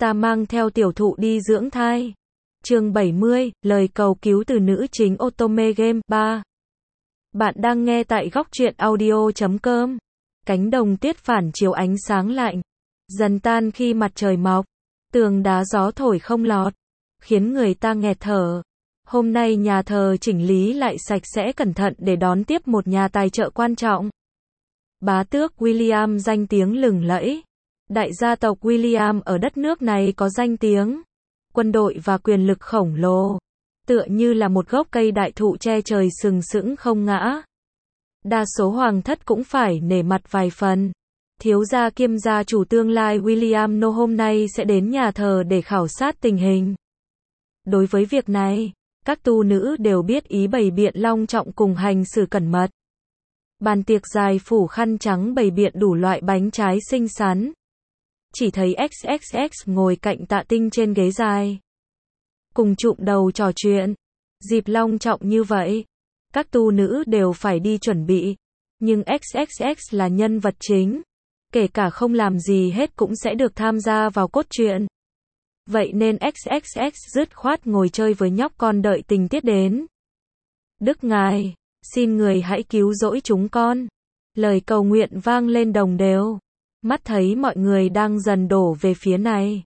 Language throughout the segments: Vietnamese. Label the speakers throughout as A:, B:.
A: Ta mang theo tiểu thụ đi dưỡng thai. Chương 70, lời cầu cứu từ nữ chính Otome Game 3. Bạn đang nghe tại góc truyện audio.com. Cánh đồng tuyết phản chiếu ánh sáng lạnh, dần tan khi mặt trời mọc. Tường đá gió thổi không lọt, khiến người ta nghẹt thở. Hôm nay nhà thờ chỉnh lý lại sạch sẽ cẩn thận để đón tiếp một nhà tài trợ quan trọng. Bá tước William danh tiếng lừng lẫy. Đại gia tộc William ở đất nước này có danh tiếng, quân đội và quyền lực khổng lồ, tựa như là một gốc cây đại thụ che trời sừng sững không ngã. Đa số hoàng thất cũng phải nể mặt vài phần. Thiếu gia kiêm gia chủ tương lai William No hôm nay sẽ đến nhà thờ để khảo sát tình hình. Đối với việc này, các tu nữ đều biết ý bày biện long trọng cùng hành xử cẩn mật. Bàn tiệc dài phủ khăn trắng bày biện đủ loại bánh trái xinh xắn. Chỉ thấy XXX ngồi cạnh Tạ Tinh trên ghế dài, cùng chụm đầu trò chuyện. Dịp long trọng như vậy, các tu nữ đều phải đi chuẩn bị, nhưng XXX là nhân vật chính, kể cả không làm gì hết cũng sẽ được tham gia vào cốt truyện. Vậy nên XXX dứt khoát ngồi chơi với nhóc con đợi tình tiết đến. Đức ngài, xin người hãy cứu rỗi chúng con. Lời cầu nguyện vang lên đồng đều. Mắt thấy mọi người đang dần đổ về phía này,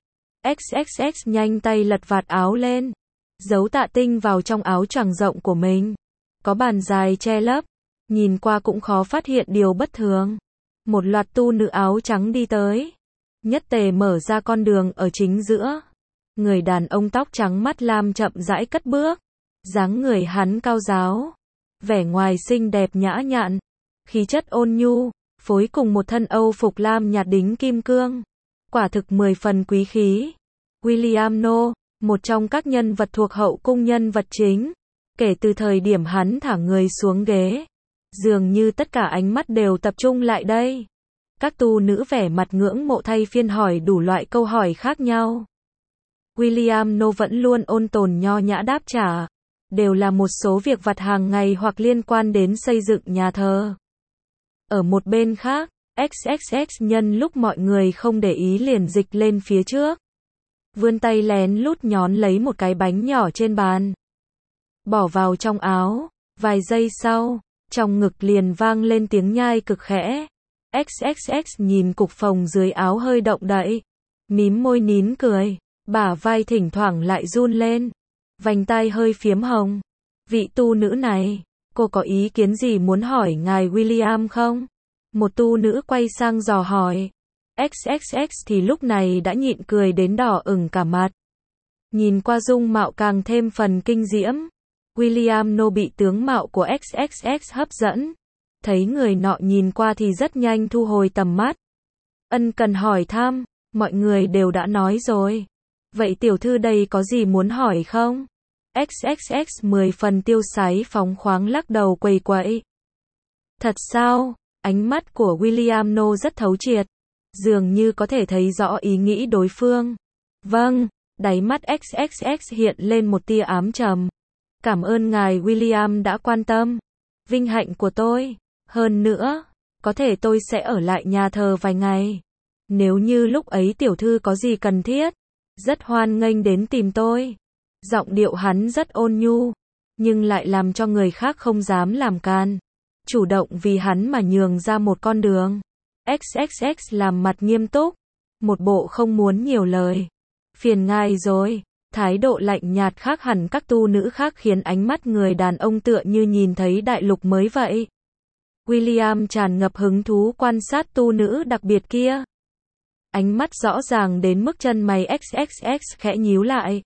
A: XXX nhanh tay lật vạt áo lên, giấu Tạ Tinh vào trong áo choàng rộng của mình. Có bàn dài che lấp, nhìn qua cũng khó phát hiện điều bất thường. Một loạt tu nữ áo trắng đi tới, nhất tề mở ra con đường ở chính giữa. Người đàn ông tóc trắng mắt lam chậm rãi cất bước, dáng người hắn cao ráo, vẻ ngoài xinh đẹp nhã nhặn, khí chất ôn nhu, phối cùng một thân Âu phục lam nhạt đính kim cương, quả thực 10 phần quý khí. William No, một trong các nhân vật thuộc hậu cung nhân vật chính, kể từ thời điểm hắn thả người xuống ghế, dường như tất cả ánh mắt đều tập trung lại đây. Các tu nữ vẻ mặt ngưỡng mộ thay phiên hỏi đủ loại câu hỏi khác nhau. William No vẫn luôn ôn tồn nho nhã đáp trả, đều là một số việc vặt hàng ngày hoặc liên quan đến xây dựng nhà thờ. Ở một bên khác, XXX nhân lúc mọi người không để ý liền dịch lên phía trước, vươn tay lén lút nhón lấy một cái bánh nhỏ trên bàn, bỏ vào trong áo. Vài giây sau, trong ngực liền vang lên tiếng nhai cực khẽ. XXX nhìn cục phồng dưới áo hơi động đậy, mím môi nín cười, bả vai thỉnh thoảng lại run lên, vành tai hơi phiếm hồng. Vị tu nữ này, cô có ý kiến gì muốn hỏi ngài William không? Một tu nữ quay sang dò hỏi. XXX thì lúc này đã nhịn cười đến đỏ ửng cả mặt. Nhìn qua dung mạo càng thêm phần kinh diễm. William No bị tướng mạo của XXX hấp dẫn. Thấy người nọ nhìn qua thì rất nhanh thu hồi tầm mắt. Ân cần hỏi thăm, mọi người đều đã nói rồi. Vậy tiểu thư đây có gì muốn hỏi không? XXX 10 phần tiêu sái phóng khoáng lắc đầu quầy quậy. Thật sao? Ánh mắt của William No rất thấu triệt, dường như có thể thấy rõ ý nghĩ đối phương. Vâng, đáy mắt XXX hiện lên một tia ám trầm. Cảm ơn ngài William đã quan tâm. Vinh hạnh của tôi. Hơn nữa, có thể tôi sẽ ở lại nhà thờ vài ngày. Nếu như lúc ấy tiểu thư có gì cần thiết, rất hoan nghênh đến tìm tôi. Giọng điệu hắn rất ôn nhu, nhưng lại làm cho người khác không dám làm can. Chủ động vì hắn mà nhường ra một con đường. XXX làm mặt nghiêm túc, một bộ không muốn nhiều lời. Phiền ngài rồi. Thái độ lạnh nhạt khác hẳn các tu nữ khác khiến ánh mắt người đàn ông tựa như nhìn thấy đại lục mới vậy. William tràn ngập hứng thú quan sát tu nữ đặc biệt kia. Ánh mắt rõ ràng đến mức chân mày XXX khẽ nhíu lại.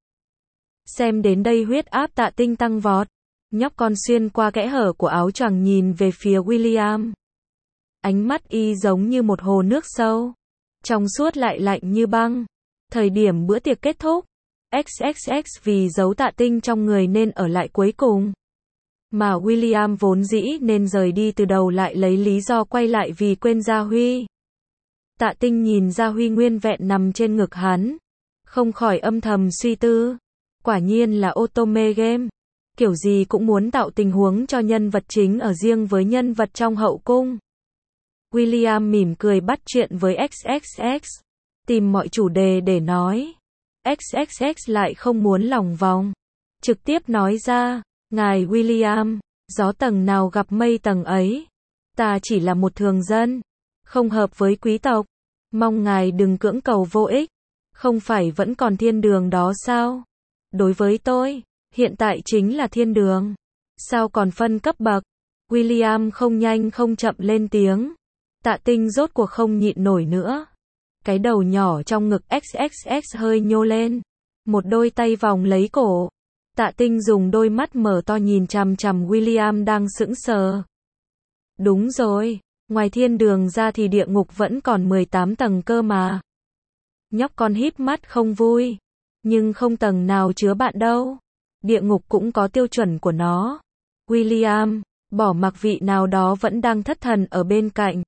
A: Xem đến đây huyết áp Tạ Tinh tăng vọt. Nhóc con xuyên qua kẽ hở của áo choàng nhìn về phía William. Ánh mắt y giống như một hồ nước sâu, trong suốt lại lạnh như băng. Thời điểm bữa tiệc kết thúc, XXX vì giấu Tạ Tinh trong người nên ở lại cuối cùng. Mà William vốn dĩ nên rời đi từ đầu lại lấy lý do quay lại vì quên Gia Huy. Tạ Tinh nhìn Gia Huy nguyên vẹn nằm trên ngực hắn, không khỏi âm thầm suy tư. Quả nhiên là Otome Game. Kiểu gì cũng muốn tạo tình huống cho nhân vật chính ở riêng với nhân vật trong hậu cung. William mỉm cười bắt chuyện với XXX, tìm mọi chủ đề để nói. XXX lại không muốn lòng vòng. Trực tiếp nói ra, ngài William, gió tầng nào gặp mây tầng ấy. Ta chỉ là một thường dân, không hợp với quý tộc. Mong ngài đừng cưỡng cầu vô ích. Không phải vẫn còn thiên đường đó sao? Đối với tôi, hiện tại chính là thiên đường. Sao còn phân cấp bậc? William không nhanh không chậm lên tiếng. Tạ Tinh rốt cuộc không nhịn nổi nữa. Cái đầu nhỏ trong ngực XXX hơi nhô lên. Một đôi tay vòng lấy cổ. Tạ Tinh dùng đôi mắt mở to nhìn chằm chằm William đang sững sờ. Đúng rồi, ngoài thiên đường ra thì địa ngục vẫn còn 18 tầng cơ mà. Nhóc con híp mắt không vui. Nhưng không tầng nào chứa bạn đâu. Địa ngục cũng có tiêu chuẩn của nó. William, bỏ mặc vị nào đó vẫn đang thất thần ở bên cạnh.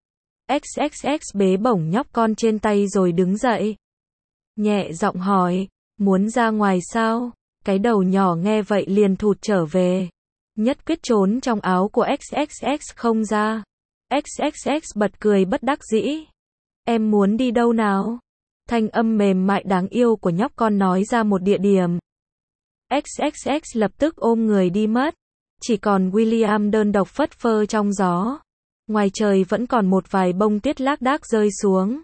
A: XXX bế bổng nhóc con trên tay rồi đứng dậy. Nhẹ giọng hỏi, muốn ra ngoài sao? Cái đầu nhỏ nghe vậy liền thụt trở về. Nhất quyết trốn trong áo của XXX không ra. XXX bật cười bất đắc dĩ. Em muốn đi đâu nào? Thanh âm mềm mại đáng yêu của nhóc con nói ra một địa điểm. XXX lập tức ôm người đi mất. Chỉ còn William đơn độc phất phơ trong gió. Ngoài trời vẫn còn một vài bông tuyết lác đác rơi xuống.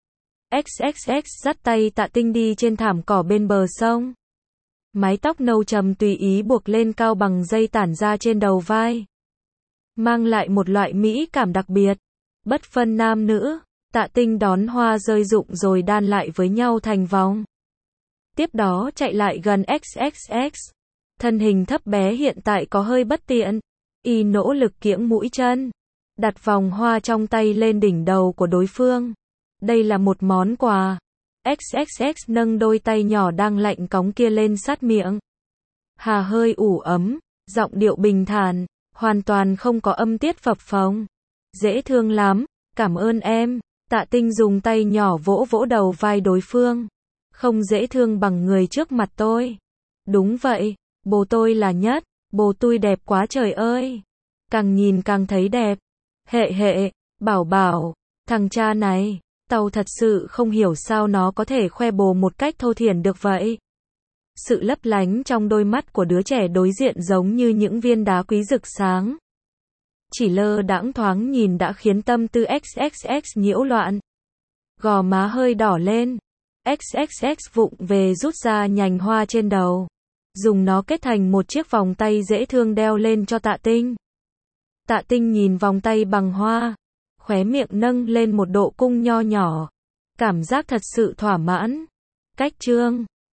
A: XXX dắt tay Tạ Tinh đi trên thảm cỏ bên bờ sông. Mái tóc nâu trầm tùy ý buộc lên cao bằng dây tản ra trên đầu vai. Mang lại một loại mỹ cảm đặc biệt. Bất phân nam nữ, Tạ Tinh đón hoa rơi rụng rồi đan lại với nhau thành vòng. Tiếp đó chạy lại gần XXX. Thân hình thấp bé hiện tại có hơi bất tiện. Y nỗ lực kiễng mũi chân. Đặt vòng hoa trong tay lên đỉnh đầu của đối phương. Đây là một món quà. XXX nâng đôi tay nhỏ đang lạnh cóng kia lên sát miệng. Hà hơi ủ ấm, giọng điệu bình thản, hoàn toàn không có âm tiết phập phồng. Dễ thương lắm, cảm ơn em. Tạ Tinh dùng tay nhỏ vỗ vỗ đầu vai đối phương. Không dễ thương bằng người trước mặt tôi. Đúng vậy, bố tôi là nhất, bố tôi đẹp quá trời ơi. Càng nhìn càng thấy đẹp. Hệ hệ, bảo bảo, thằng cha này, tao thật sự không hiểu sao nó có thể khoe bồ một cách thô thiển được vậy. Sự lấp lánh trong đôi mắt của đứa trẻ đối diện giống như những viên đá quý rực sáng. Chỉ lơ đãng thoáng nhìn đã khiến tâm tư XXX nhiễu loạn. Gò má hơi đỏ lên. XXX vụng về rút ra nhành hoa trên đầu. Dùng nó kết thành một chiếc vòng tay dễ thương đeo lên cho Tạ Tinh. Tạ Tinh nhìn vòng tay bằng hoa. Khóe miệng nâng lên một độ cung nho nhỏ. Cảm giác thật sự thỏa mãn. Cách chương